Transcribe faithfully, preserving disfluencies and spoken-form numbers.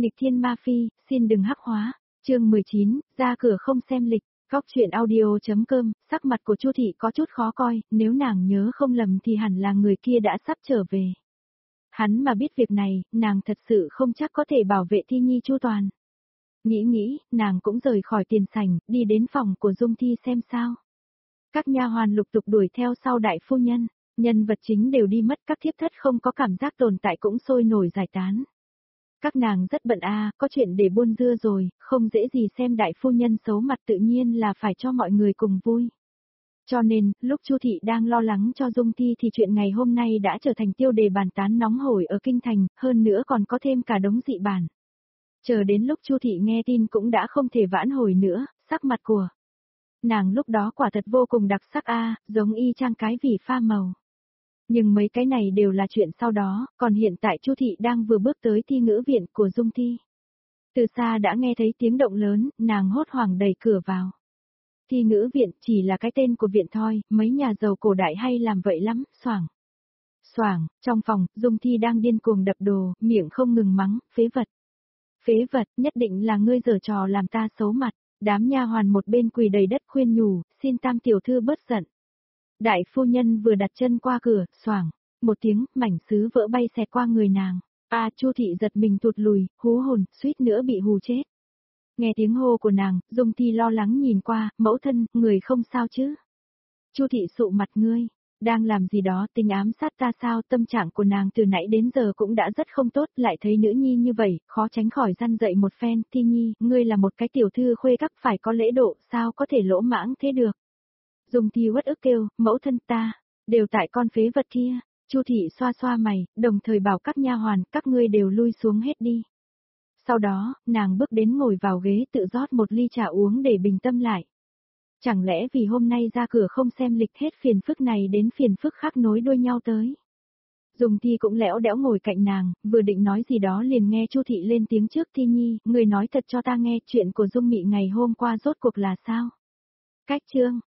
Nghịch thiên ma phi, xin đừng hắc hóa. Chương mười chín, ra cửa không xem lịch. Góc truyện audio.com, sắc mặt của Chu thị có chút khó coi, nếu nàng nhớ không lầm thì hẳn là người kia đã sắp trở về. Hắn mà biết việc này, nàng thật sự không chắc có thể bảo vệ Thi Nhi chu toàn. Nghĩ nghĩ, nàng cũng rời khỏi tiền sảnh, đi đến phòng của Dung Thi xem sao. Các nha hoàn lục tục đuổi theo sau đại phu nhân, nhân vật chính đều đi mất, các thiếp thất không có cảm giác tồn tại cũng sôi nổi giải tán. Các nàng rất bận a, có chuyện để buôn dưa rồi, không dễ gì xem đại phu nhân xấu mặt, tự nhiên là phải cho mọi người cùng vui. Cho nên, lúc Chu thị đang lo lắng cho Dung Thi thì chuyện ngày hôm nay đã trở thành tiêu đề bàn tán nóng hổi ở kinh thành, hơn nữa còn có thêm cả đống dị bản. Chờ đến lúc Chu thị nghe tin cũng đã không thể vãn hồi nữa, sắc mặt của nàng lúc đó quả thật vô cùng đặc sắc a, giống y chang cái vỉ pha màu. Nhưng mấy cái này đều là chuyện sau đó, còn hiện tại Chu thị đang vừa bước tới thi ngữ viện của Dung Thi. Từ xa đã nghe thấy tiếng động lớn, nàng hốt hoảng đẩy cửa vào. Thi ngữ viện chỉ là cái tên của viện thôi, mấy nhà giàu cổ đại hay làm vậy lắm, xoảng. Xoảng, trong phòng, Dung Thi đang điên cuồng đập đồ, miệng không ngừng mắng, phế vật. Phế vật, nhất định là ngươi giở trò làm ta xấu mặt. Đám nha hoàn một bên quỳ đầy đất khuyên nhủ, xin tam tiểu thư bớt giận. Đại phu nhân vừa đặt chân qua cửa, xoảng, một tiếng, mảnh sứ vỡ bay xẹt qua người nàng. A, Chu thị giật mình tụt lùi, hú hồn, suýt nữa bị hù chết. Nghe tiếng hô của nàng, Dung Thi lo lắng nhìn qua, mẫu thân, người không sao chứ? Chu thị sụ mặt, ngươi đang làm gì đó, tình ám sát ta sao? Tâm trạng của nàng từ nãy đến giờ cũng đã rất không tốt, lại thấy nữ nhi như vậy, khó tránh khỏi răn dậy một phen. Thi Nhi, ngươi là một cái tiểu thư khuê các, phải có lễ độ, sao có thể lỗ mãng thế được? Dung Thi uất ức kêu, mẫu thân ta, đều tại con phế vật kia. Chu thị xoa xoa mày, đồng thời bảo các nha hoàn, các ngươi đều lui xuống hết đi. Sau đó, nàng bước đến ngồi vào ghế tự rót một ly trà uống để bình tâm lại. Chẳng lẽ vì hôm nay ra cửa không xem lịch, hết phiền phức này đến phiền phức khác nối đuôi nhau tới. Dung Thi cũng lẽo đẽo ngồi cạnh nàng, vừa định nói gì đó liền nghe Chu thị lên tiếng trước. Thi Nhi, người nói thật cho ta nghe, chuyện của Dung Mị ngày hôm qua rốt cuộc là sao? Cách chương,